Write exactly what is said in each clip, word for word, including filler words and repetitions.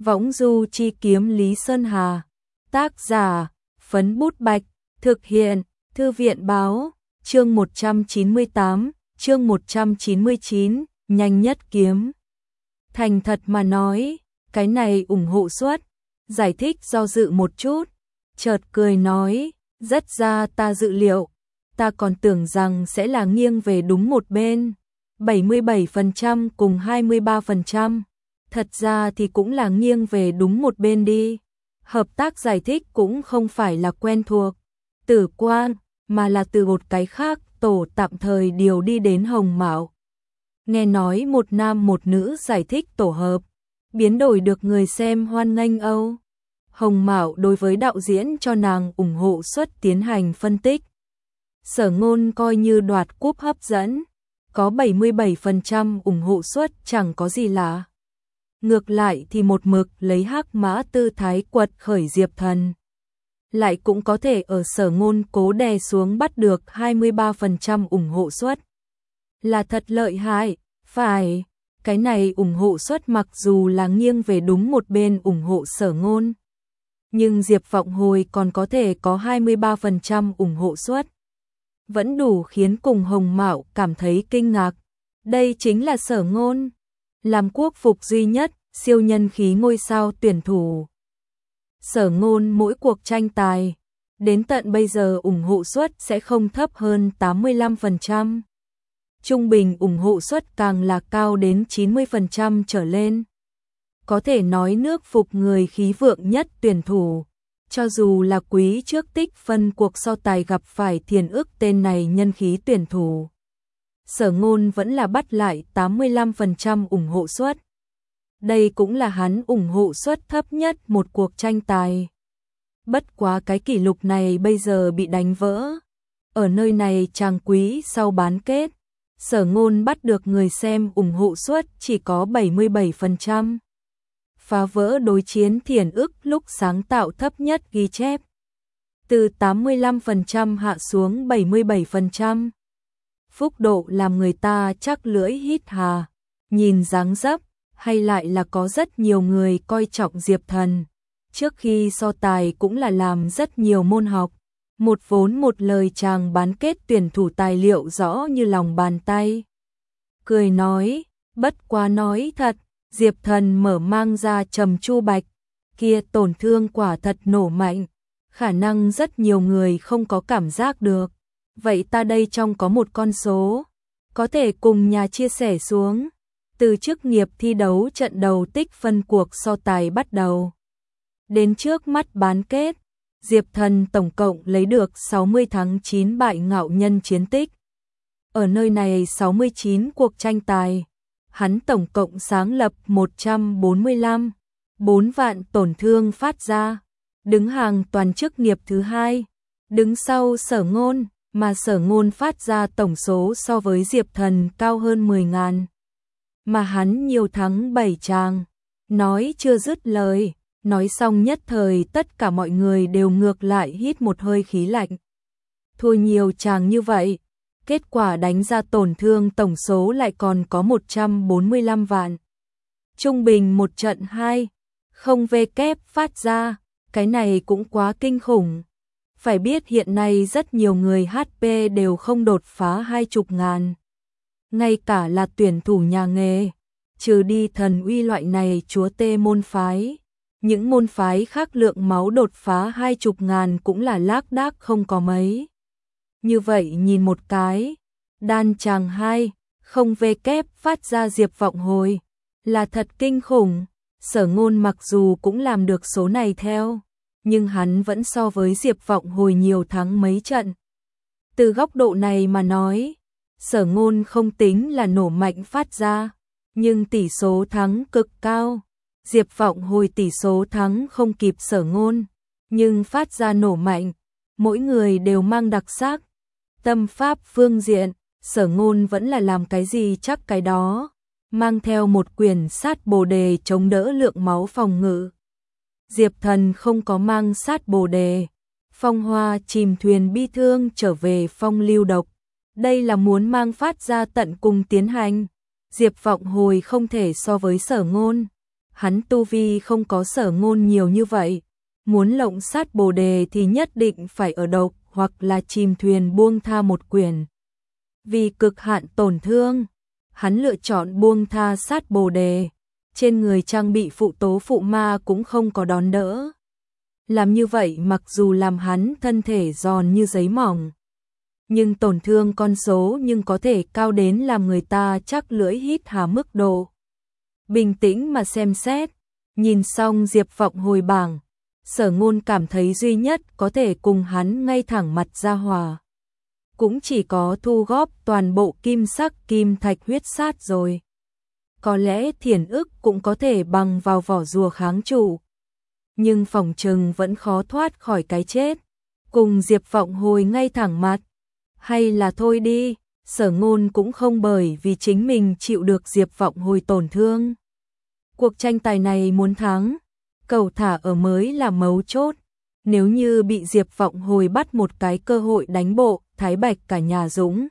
Võng du chi kiếm Lý Sơn Hà. Tác giả, Phấn Bút Bạch. Thực hiện, Thư viện Báo. Chương một trăm chín mươi tám, chương một trăm chín mươi chín, nhanh nhất kiếm. Thành thật mà nói, cái này ủng hộ suất. Giải thích do dự một chút, chợt cười nói, rất ra ta dự liệu, ta còn tưởng rằng sẽ là nghiêng về đúng một bên, bảy mươi bảy phần trăm cùng hai mươi ba phần trăm. Thật ra thì cũng là nghiêng về đúng một bên đi. Hợp tác giải thích cũng không phải là quen thuộc Tử Quang, mà là từ một cái khác tổ tạm thời điều đi đến Hồng Mạo. Nghe nói một nam một nữ giải thích tổ hợp, biến đổi được người xem hoan nghênh âu. Hồng Mạo đối với đạo diễn cho nàng ủng hộ suất tiến hành phân tích. Sở Ngôn coi như đoạt cúp hấp dẫn, có bảy mươi bảy phần trăm ủng hộ suất chẳng có gì lạ. Ngược lại thì một mực lấy hắc mã tư thái quật khởi Diệp Thần, lại cũng có thể ở Sở Ngôn cố đè xuống bắt được hai mươi ba phần trăm ủng hộ suất. Là thật lợi hại, phải, cái này ủng hộ suất mặc dù là nghiêng về đúng một bên ủng hộ Sở Ngôn, nhưng Diệp Vọng Hồi còn có thể có hai mươi ba phần trăm ủng hộ suất. Vẫn đủ khiến cùng Hồng Mạo cảm thấy kinh ngạc. Đây chính là Sở Ngôn, làm quốc phục duy nhất, siêu nhân khí ngôi sao tuyển thủ. Sở Ngôn mỗi cuộc tranh tài, đến tận bây giờ ủng hộ suất sẽ không thấp hơn tám mươi lăm phần trăm. Trung bình ủng hộ suất càng là cao đến chín mươi phần trăm trở lên. Có thể nói nước phục người khí vượng nhất tuyển thủ. Cho dù là quý trước tích phân cuộc so tài gặp phải Thiền Ức tên này nhân khí tuyển thủ, Sở Ngôn vẫn là bắt lại tám mươi lăm phần trăm ủng hộ suất. Đây cũng là hắn ủng hộ suất thấp nhất một cuộc tranh tài. Bất quá cái kỷ lục này bây giờ bị đánh vỡ. Ở nơi này chàng quý sau bán kết, Sở Ngôn bắt được người xem ủng hộ suất chỉ có bảy mươi bảy phần trăm. Phá vỡ đối chiến Thiền Ức lúc sáng tạo thấp nhất ghi chép. Từ tám mươi lăm phần trăm hạ xuống bảy mươi bảy phần trăm. Phúc độ làm người ta chắc lưỡi hít hà. Nhìn dáng dấp, hay lại là có rất nhiều người coi trọng Diệp Thần. Trước khi so tài cũng là làm rất nhiều môn học. Một vốn một lời chàng bán kết tuyển thủ tài liệu rõ như lòng bàn tay. Cười nói, bất quá nói thật, Diệp Thần mở mang ra Trầm Chu Bạch, kia tổn thương quả thật nổ mạnh, khả năng rất nhiều người không có cảm giác được. Vậy ta đây trong có một con số, có thể cùng nhà chia sẻ xuống. Từ chức nghiệp thi đấu trận đầu tích phân cuộc so tài bắt đầu, đến trước mắt bán kết, Diệp Thần tổng cộng lấy được sáu mươi thắng chín bại ngạo nhân chiến tích. Ở nơi này sáu mươi chín cuộc tranh tài, hắn tổng cộng sáng lập một trăm bốn mươi lăm, bốn vạn tổn thương phát ra, đứng hàng toàn chức nghiệp thứ hai, đứng sau Sở Ngôn, mà Sở Ngôn phát ra tổng số so với Diệp Thần cao hơn mười ngàn. Mà hắn nhiều thắng bảy tràng, nói chưa dứt lời, nói xong nhất thời tất cả mọi người đều ngược lại hít một hơi khí lạnh. Thua nhiều tràng như vậy, kết quả đánh ra tổn thương tổng số lại còn có một trăm bốn mươi lăm vạn. Trung bình một trận hai, không vê kép phát ra, cái này cũng quá kinh khủng. Phải biết hiện nay rất nhiều người hát pê đều không đột phá hai chục ngàn. Ngay cả là tuyển thủ nhà nghề, trừ đi thần uy loại này chúa tê môn phái. Những môn phái khác lượng máu đột phá hai chục ngàn cũng là lác đác không có mấy. Như vậy nhìn một cái, đan chàng hai, không vê kép phát ra Diệp Vọng Hồi, là thật kinh khủng. Sở Ngôn mặc dù cũng làm được số này theo, nhưng hắn vẫn so với Diệp Vọng Hồi nhiều thắng mấy trận. Từ góc độ này mà nói, Sở Ngôn không tính là nổ mạnh phát ra, nhưng tỷ số thắng cực cao. Diệp Vọng Hồi tỷ số thắng không kịp Sở Ngôn, nhưng phát ra nổ mạnh, mỗi người đều mang đặc sắc. Tâm pháp phương diện, Sở Ngôn vẫn là làm cái gì chắc cái đó, mang theo một quyển sát bồ đề chống đỡ lượng máu phòng ngự. Diệp Thần không có mang sát bồ đề, phong hoa chìm thuyền bi thương trở về phong lưu độc. Đây là muốn mang phát ra tận cùng tiến hành. Diệp Vọng Hồi không thể so với Sở Ngôn. hắn tu vi không có Sở Ngôn nhiều như vậy, muốn lộng sát bồ đề thì nhất định phải ở độc hoặc là chìm thuyền buông tha một quyền. Vì cực hạn tổn thương, hắn lựa chọn buông tha sát bồ đề, trên người trang bị phụ tố phụ ma cũng không có đón đỡ. Làm như vậy mặc dù làm hắn thân thể giòn như giấy mỏng, nhưng tổn thương con số nhưng có thể cao đến làm người ta chắc lưỡi hít hà mức độ. Bình tĩnh mà xem xét, nhìn xong Diệp Vọng Hồi bảng, Sở Ngôn cảm thấy duy nhất có thể cùng hắn ngay thẳng mặt ra hòa, cũng chỉ có thu góp toàn bộ kim sắc kim thạch huyết sát rồi. Có lẽ thiền ức cũng có thể bằng vào vỏ rùa kháng trụ, nhưng phỏng chừng vẫn khó thoát khỏi cái chết. Cùng Diệp Vọng Hồi ngay thẳng mặt, hay là thôi đi, Sở Ngôn cũng không bởi vì chính mình chịu được Diệp Vọng Hồi tổn thương. Cuộc tranh tài này muốn thắng, cầu thả ở mới là mấu chốt. Nếu như bị Diệp Vọng Hồi bắt một cái cơ hội đánh bộ, thái bạch cả nhà Dũng,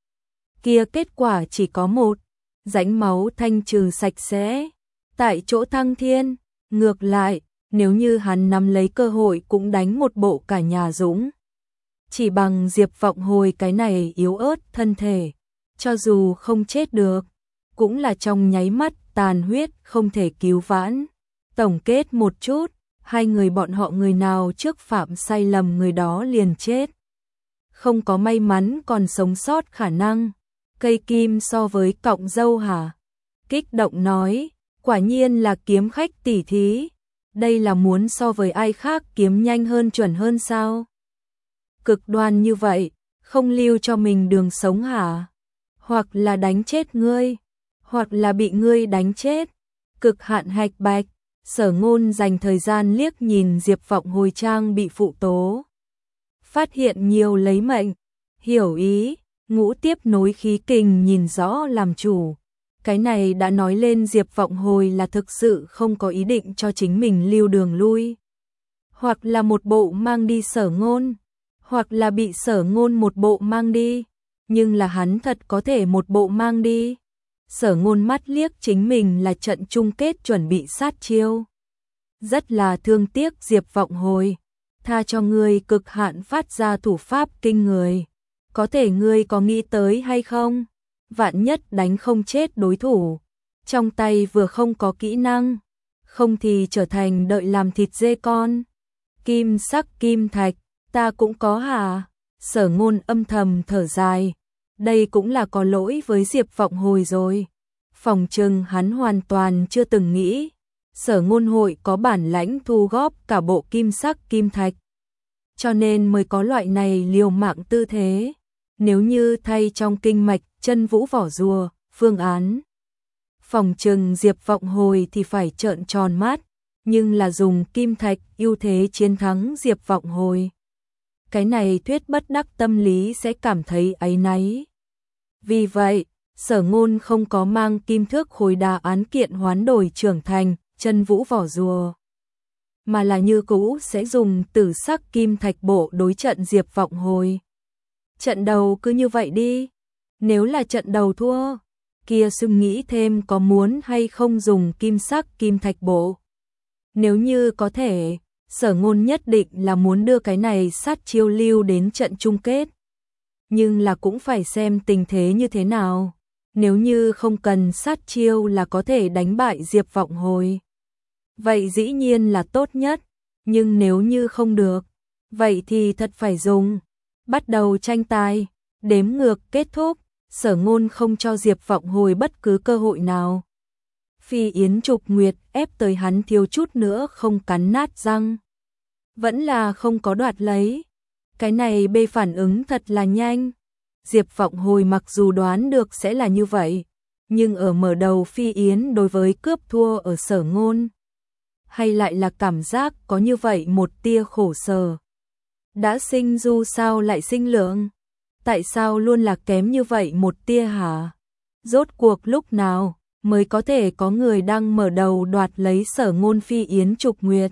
kia kết quả chỉ có một, rãnh máu thanh trừ sạch sẽ, tại chỗ thăng thiên. Ngược lại, nếu như hắn nắm lấy cơ hội cũng đánh một bộ cả nhà Dũng. Chỉ bằng Diệp Vọng Hồi cái này yếu ớt thân thể, cho dù không chết được, cũng là trong nháy mắt tàn huyết không thể cứu vãn. Tổng kết một chút, hai người bọn họ người nào trước phạm sai lầm người đó liền chết. Không có may mắn còn sống sót khả năng. Cây kim so với cọng dâu hả? Kích động nói, quả nhiên là kiếm khách tỉ thí. Đây là muốn so với ai khác kiếm nhanh hơn chuẩn hơn sao? Cực đoan như vậy, không lưu cho mình đường sống hả? Hoặc là đánh chết ngươi, hoặc là bị ngươi đánh chết. Cực hạn hạch bạch, Sở Ngôn dành thời gian liếc nhìn Diệp Vọng Hồi trang bị phụ tố. Phát hiện nhiều lấy mệnh, hiểu ý, ngũ tiếp nối khí kình nhìn rõ làm chủ. Cái này đã nói lên Diệp Vọng Hồi là thực sự không có ý định cho chính mình lưu đường lui. Hoặc là một bộ mang đi Sở Ngôn, hoặc là bị Sở Ngôn một bộ mang đi, nhưng là hắn thật có thể một bộ mang đi. Sở Ngôn mắt liếc chính mình là trận chung kết chuẩn bị sát chiêu. Rất là thương tiếc Diệp Vọng Hồi, tha cho ngươi cực hạn phát ra thủ pháp kinh người. Có thể ngươi có nghĩ tới hay không? Vạn nhất đánh không chết đối thủ, trong tay vừa không có kỹ năng, không thì trở thành đợi làm thịt dê con. Kim sắc kim thạch, ta cũng có hả? Sở Ngôn âm thầm thở dài, đây cũng là có lỗi với Diệp Vọng Hồi rồi. Phòng trừng hắn hoàn toàn chưa từng nghĩ Sở Ngôn hội có bản lãnh thu góp cả bộ kim sắc kim thạch, cho nên mới có loại này liều mạng tư thế. Nếu như thay trong kinh mạch chân vũ vỏ rùa, phương án phòng trừng Diệp Vọng Hồi thì phải trợn tròn mắt, nhưng là dùng kim thạch ưu thế chiến thắng Diệp Vọng Hồi. Cái này thuyết bất đắc tâm lý sẽ cảm thấy áy náy. Vì vậy, Sở Ngôn không có mang kim thước khối đá án kiện hoán đổi trưởng thành, chân vũ vỏ rùa, mà là như cũ sẽ dùng tử sắc kim thạch bộ đối trận Diệp Vọng Hồi. Trận đầu cứ như vậy đi, nếu là trận đầu thua, kia suy nghĩ thêm có muốn hay không dùng kim sắc kim thạch bộ. Nếu như có thể, Sở Ngôn nhất định là muốn đưa cái này sát chiêu lưu đến trận chung kết. Nhưng là cũng phải xem tình thế như thế nào. Nếu như không cần sát chiêu là có thể đánh bại Diệp Vọng Hồi, vậy dĩ nhiên là tốt nhất. Nhưng nếu như không được, vậy thì thật phải dùng. Bắt đầu tranh tài, đếm ngược kết thúc, Sở Ngôn không cho Diệp Vọng Hồi bất cứ cơ hội nào. Phi Yến Trục Nguyệt ép tới hắn thiếu chút nữa không cắn nát răng, vẫn là không có đoạt lấy. Cái này bê phản ứng thật là nhanh. Diệp Vọng Hồi mặc dù đoán được sẽ là như vậy, nhưng ở mở đầu Phi Yến đối với cướp thua ở Sở Ngôn, hay lại là cảm giác có như vậy một tia khổ sở. Đã sinh du sao lại sinh lượng? Tại sao luôn là kém như vậy một tia hả? Rốt cuộc lúc nào mới có thể có người đang mở đầu đoạt lấy Sở Ngôn Phi Yến Trục Nguyệt?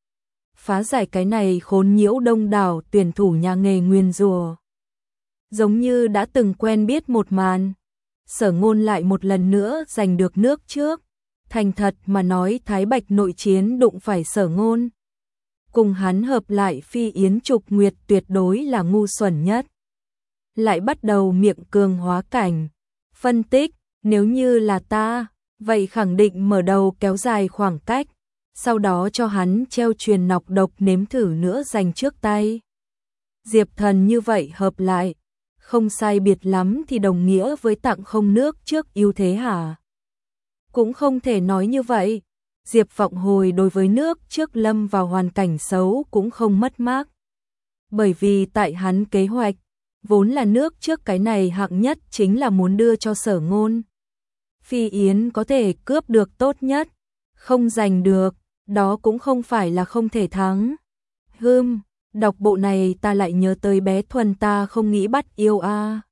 Phá giải cái này khốn nhiễu đông đảo tuyển thủ nhà nghề nguyền rủa. Giống như đã từng quen biết một màn, Sở Ngôn lại một lần nữa giành được nước trước, Thành thật mà nói Thái Bạch nội chiến đụng phải Sở Ngôn. Cùng hắn hợp lại Phi Yến Trục Nguyệt tuyệt đối là ngu xuẩn nhất. Lại bắt đầu miệng cường hóa cảnh. Phân tích, nếu như là ta, vậy khẳng định mở đầu kéo dài khoảng cách, sau đó cho hắn treo truyền nọc độc nếm thử nữa giành trước tay. Diệp Thần như vậy hợp lại, không sai biệt lắm thì đồng nghĩa với tặng không nước trước ưu thế hả? Cũng không thể nói như vậy. Diệp Vọng Hồi đối với nước trước lâm vào hoàn cảnh xấu cũng không mất mát. Bởi vì tại hắn kế hoạch, vốn là nước trước cái này hạng nhất chính là muốn đưa cho Sở Ngôn. Phi Yến có thể cướp được tốt nhất, không giành được, đó cũng không phải là không thể thắng. Hừm, đọc bộ này ta lại nhớ tới bé Thuần ta không nghĩ bắt yêu a. À.